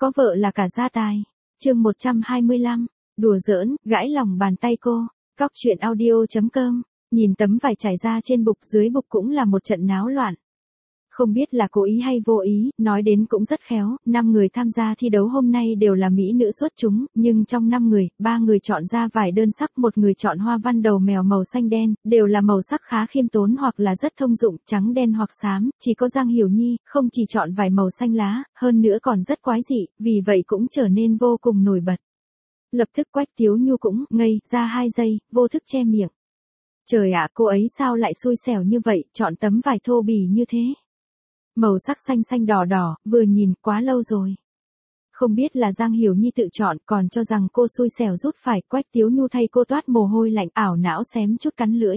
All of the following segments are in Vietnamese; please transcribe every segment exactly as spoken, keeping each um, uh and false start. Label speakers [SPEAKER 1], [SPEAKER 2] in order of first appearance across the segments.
[SPEAKER 1] có vợ là cả gia tài. Chương một trăm hai mươi lăm, đùa giỡn, gãi lòng bàn tay cô. Cóc truyện audio chấm com. Nhìn tấm vải trải ra trên bục, dưới bục cũng là một trận náo loạn. Không biết là cố ý hay vô ý, nói đến cũng rất khéo, năm người tham gia thi đấu hôm nay đều là mỹ nữ xuất chúng, nhưng trong năm người, ba người chọn ra vải đơn sắc, một người chọn hoa văn đầu mèo màu xanh đen, đều là màu sắc khá khiêm tốn hoặc là rất thông dụng, trắng đen hoặc xám, chỉ có Giang Hiểu Nhi, không chỉ chọn vải màu xanh lá, hơn nữa còn rất quái dị, vì vậy cũng trở nên vô cùng nổi bật. Lập tức Quách Tiếu Nhu cũng ngây ra hai giây, vô thức che miệng. Trời ạ, cô ấy sao lại xui xẻo như vậy, chọn tấm vải thô bì như thế. Màu sắc xanh xanh đỏ đỏ, vừa nhìn quá lâu rồi. Không biết là Giang Hiểu Nhi tự chọn, còn cho rằng cô xui xẻo rút phải. Quách Tiếu Nhu thay cô toát mồ hôi lạnh, ảo não xém chút cắn lưỡi.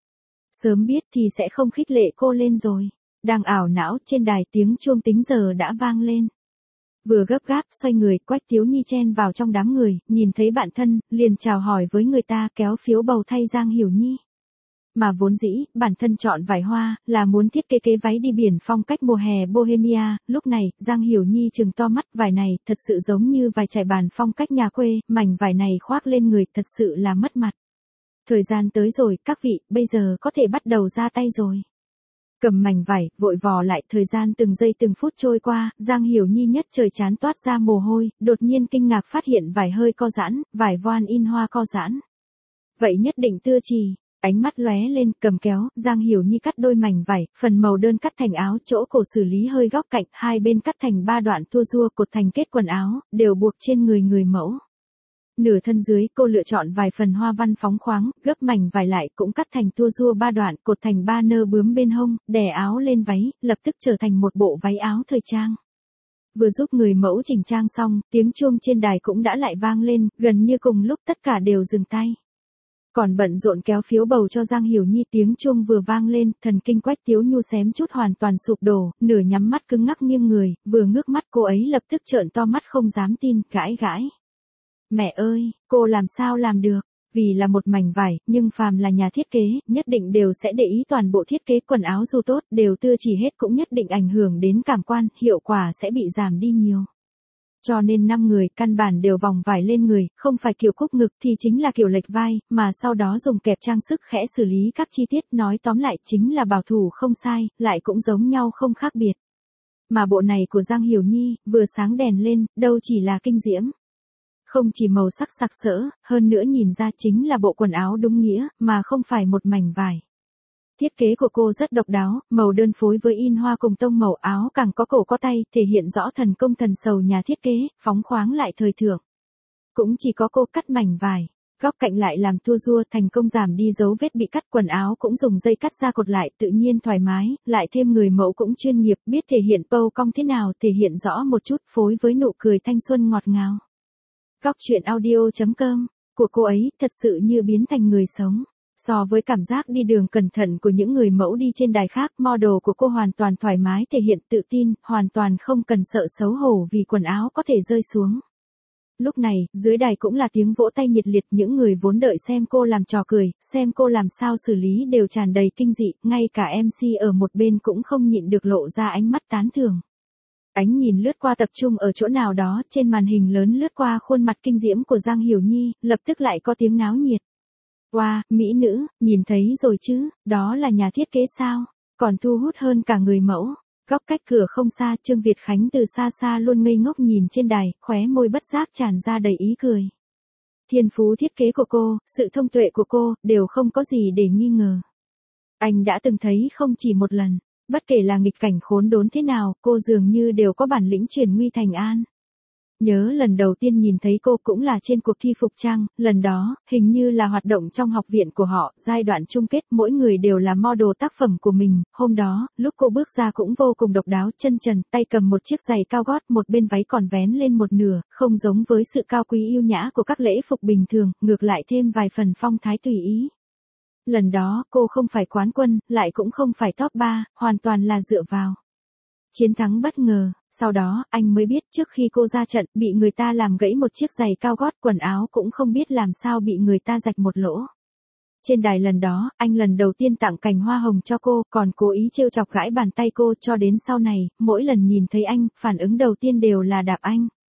[SPEAKER 1] Sớm biết thì sẽ không khích lệ cô lên rồi. Đang ảo não, trên đài tiếng chuông tính giờ đã vang lên. Vừa gấp gáp xoay người, Quách Tiếu Nhi chen vào trong đám người, nhìn thấy bạn thân, liền chào hỏi với người ta, kéo phiếu bầu thay Giang Hiểu Nhi. Mà vốn dĩ, bản thân chọn vải hoa, là muốn thiết kế kế váy đi biển phong cách mùa hè Bohemia, lúc này, Giang Hiểu Nhi trừng to mắt, vải này, thật sự giống như vải trải bàn phong cách nhà quê, mảnh vải này khoác lên người, thật sự là mất mặt. Thời gian tới rồi, các vị, bây giờ có thể bắt đầu ra tay rồi. Cầm mảnh vải, vội vò lại, thời gian từng giây từng phút trôi qua, Giang Hiểu Nhi nhất trời chán toát ra mồ hôi, đột nhiên kinh ngạc phát hiện vải hơi co giãn, vải voan in hoa co giãn. Vậy nhất định tưa trì. Ánh mắt lóe lên, cầm kéo, Giang Hiểu Nhi cắt đôi mảnh vải, phần màu đơn cắt thành áo, chỗ cổ xử lý hơi góc cạnh, hai bên cắt thành ba đoạn tua rua cột thành kết quần áo, đều buộc trên người người mẫu. Nửa thân dưới, cô lựa chọn vài phần hoa văn phóng khoáng, gấp mảnh vải lại cũng cắt thành tua rua ba đoạn, cột thành ba nơ bướm bên hông, đè áo lên váy, lập tức trở thành một bộ váy áo thời trang. Vừa giúp người mẫu chỉnh trang xong, tiếng chuông trên đài cũng đã lại vang lên, gần như cùng lúc tất cả đều dừng tay. Còn bận rộn kéo phiếu bầu cho Giang Hiểu Nhi, tiếng chuông vừa vang lên, thần kinh Quách Tiếu Nhu xém chút hoàn toàn sụp đổ, nửa nhắm mắt cứng ngắc nghiêng người, vừa ngước mắt cô ấy lập tức trợn to mắt không dám tin, gãi gãi. Mẹ ơi, cô làm sao làm được, vì là một mảnh vải, nhưng phàm là nhà thiết kế, nhất định đều sẽ để ý toàn bộ thiết kế quần áo dù tốt, đều tưa chỉ hết cũng nhất định ảnh hưởng đến cảm quan, hiệu quả sẽ bị giảm đi nhiều. Cho nên năm người căn bản đều vòng vải lên người, không phải kiểu cúc ngực thì chính là kiểu lệch vai, mà sau đó dùng kẹp trang sức khẽ xử lý các chi tiết, nói tóm lại chính là bảo thủ không sai, lại cũng giống nhau không khác biệt. Mà bộ này của Giang Hiểu Nhi, vừa sáng đèn lên, đâu chỉ là kinh diễm. Không chỉ màu sắc sặc sỡ, hơn nữa nhìn ra chính là bộ quần áo đúng nghĩa, mà không phải một mảnh vải. Thiết kế của cô rất độc đáo, màu đơn phối với in hoa cùng tông màu áo càng có cổ có tay, thể hiện rõ thần công thần sầu nhà thiết kế, phóng khoáng lại thời thượng. Cũng chỉ có cô cắt mảnh vải, góc cạnh lại làm tua rua, thành công giảm đi dấu vết bị cắt, quần áo cũng dùng dây cắt ra cột lại, tự nhiên thoải mái, lại thêm người mẫu cũng chuyên nghiệp, biết thể hiện pâu cong thế nào, thể hiện rõ một chút, phối với nụ cười thanh xuân ngọt ngào. Cóc truyện audio chấm com, của cô ấy, thật sự như biến thành người sống. So với cảm giác đi đường cẩn thận của những người mẫu đi trên đài khác, model của cô hoàn toàn thoải mái, thể hiện tự tin, hoàn toàn không cần sợ xấu hổ vì quần áo có thể rơi xuống. Lúc này, dưới đài cũng là tiếng vỗ tay nhiệt liệt, những người vốn đợi xem cô làm trò cười, xem cô làm sao xử lý đều tràn đầy kinh dị, ngay cả em xê ở một bên cũng không nhịn được lộ ra ánh mắt tán thưởng. Ánh nhìn lướt qua tập trung ở chỗ nào đó, trên màn hình lớn lướt qua khuôn mặt kinh diễm của Giang Hiểu Nhi, lập tức lại có tiếng náo nhiệt. Wow, mỹ nữ, nhìn thấy rồi chứ, đó là nhà thiết kế sao, còn thu hút hơn cả người mẫu. Góc cách cửa không xa, Trương Việt Khánh từ xa xa luôn ngây ngốc nhìn trên đài, khóe môi bất giác tràn ra đầy ý cười. Thiên phú thiết kế của cô, sự thông tuệ của cô, đều không có gì để nghi ngờ. Anh đã từng thấy không chỉ một lần, bất kể là nghịch cảnh khốn đốn thế nào, cô dường như đều có bản lĩnh chuyển nguy thành an. Nhớ lần đầu tiên nhìn thấy cô cũng là trên cuộc thi phục trang, lần đó, hình như là hoạt động trong học viện của họ, giai đoạn chung kết, mỗi người đều là model tác phẩm của mình, hôm đó, lúc cô bước ra cũng vô cùng độc đáo, chân trần, tay cầm một chiếc giày cao gót, một bên váy còn vén lên một nửa, không giống với sự cao quý yêu nhã của các lễ phục bình thường, ngược lại thêm vài phần phong thái tùy ý. Lần đó, cô không phải quán quân, lại cũng không phải top ba, hoàn toàn là dựa vào chiến thắng bất ngờ. Sau đó, anh mới biết trước khi cô ra trận, bị người ta làm gãy một chiếc giày cao gót, quần áo cũng không biết làm sao bị người ta rạch một lỗ. Trên đài lần đó, anh lần đầu tiên tặng cành hoa hồng cho cô, còn cố ý trêu chọc gãi bàn tay cô, cho đến sau này, mỗi lần nhìn thấy anh, phản ứng đầu tiên đều là đạp anh.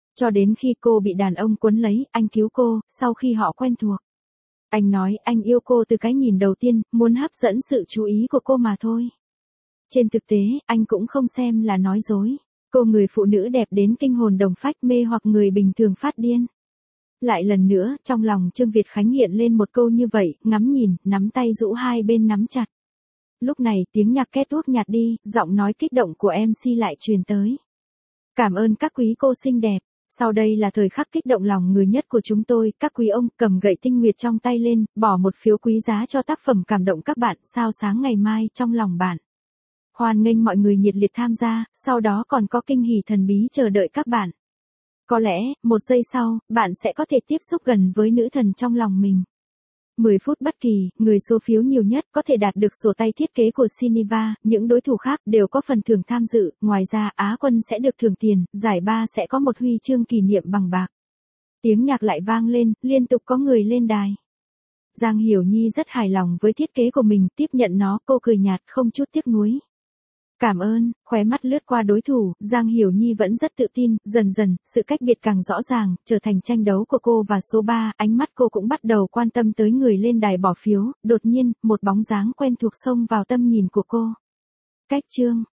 [SPEAKER 1] Cho đến khi cô bị đàn ông cuốn lấy, anh cứu cô, sau khi họ quen thuộc. Anh nói anh yêu cô từ cái nhìn đầu tiên, muốn hấp dẫn sự chú ý của cô mà thôi. Trên thực tế, anh cũng không xem là nói dối. Cô người phụ nữ đẹp đến kinh hồn đồng phách mê hoặc người bình thường phát điên. Lại lần nữa, trong lòng Trương Việt Khánh hiện lên một câu như vậy, ngắm nhìn, nắm tay rũ hai bên nắm chặt. Lúc này tiếng nhạc két uốc nhạt đi, giọng nói kích động của em xê lại truyền tới. Cảm ơn các quý cô xinh đẹp. Sau đây là thời khắc kích động lòng người nhất của chúng tôi, các quý ông cầm gậy tinh nguyệt trong tay lên, bỏ một phiếu quý giá cho tác phẩm cảm động các bạn, sao sáng ngày mai trong lòng bạn. Hoan nghênh mọi người nhiệt liệt tham gia, sau đó còn có kinh hỉ thần bí chờ đợi các bạn. Có lẽ, một giây sau, bạn sẽ có thể tiếp xúc gần với nữ thần trong lòng mình. mười phút bất kỳ, người số phiếu nhiều nhất có thể đạt được sổ tay thiết kế của Cineva, những đối thủ khác đều có phần thưởng tham dự, ngoài ra Á quân sẽ được thưởng tiền, giải ba sẽ có một huy chương kỷ niệm bằng bạc. Tiếng nhạc lại vang lên, liên tục có người lên đài. Giang Hiểu Nhi rất hài lòng với thiết kế của mình, tiếp nhận nó, cô cười nhạt không chút tiếc nuối. Cảm ơn, khóe mắt lướt qua đối thủ, Giang Hiểu Nhi vẫn rất tự tin, dần dần, sự cách biệt càng rõ ràng, trở thành tranh đấu của cô và số ba, ánh mắt cô cũng bắt đầu quan tâm tới người lên đài bỏ phiếu, đột nhiên, một bóng dáng quen thuộc xông vào tâm nhìn của cô. Cách Trương,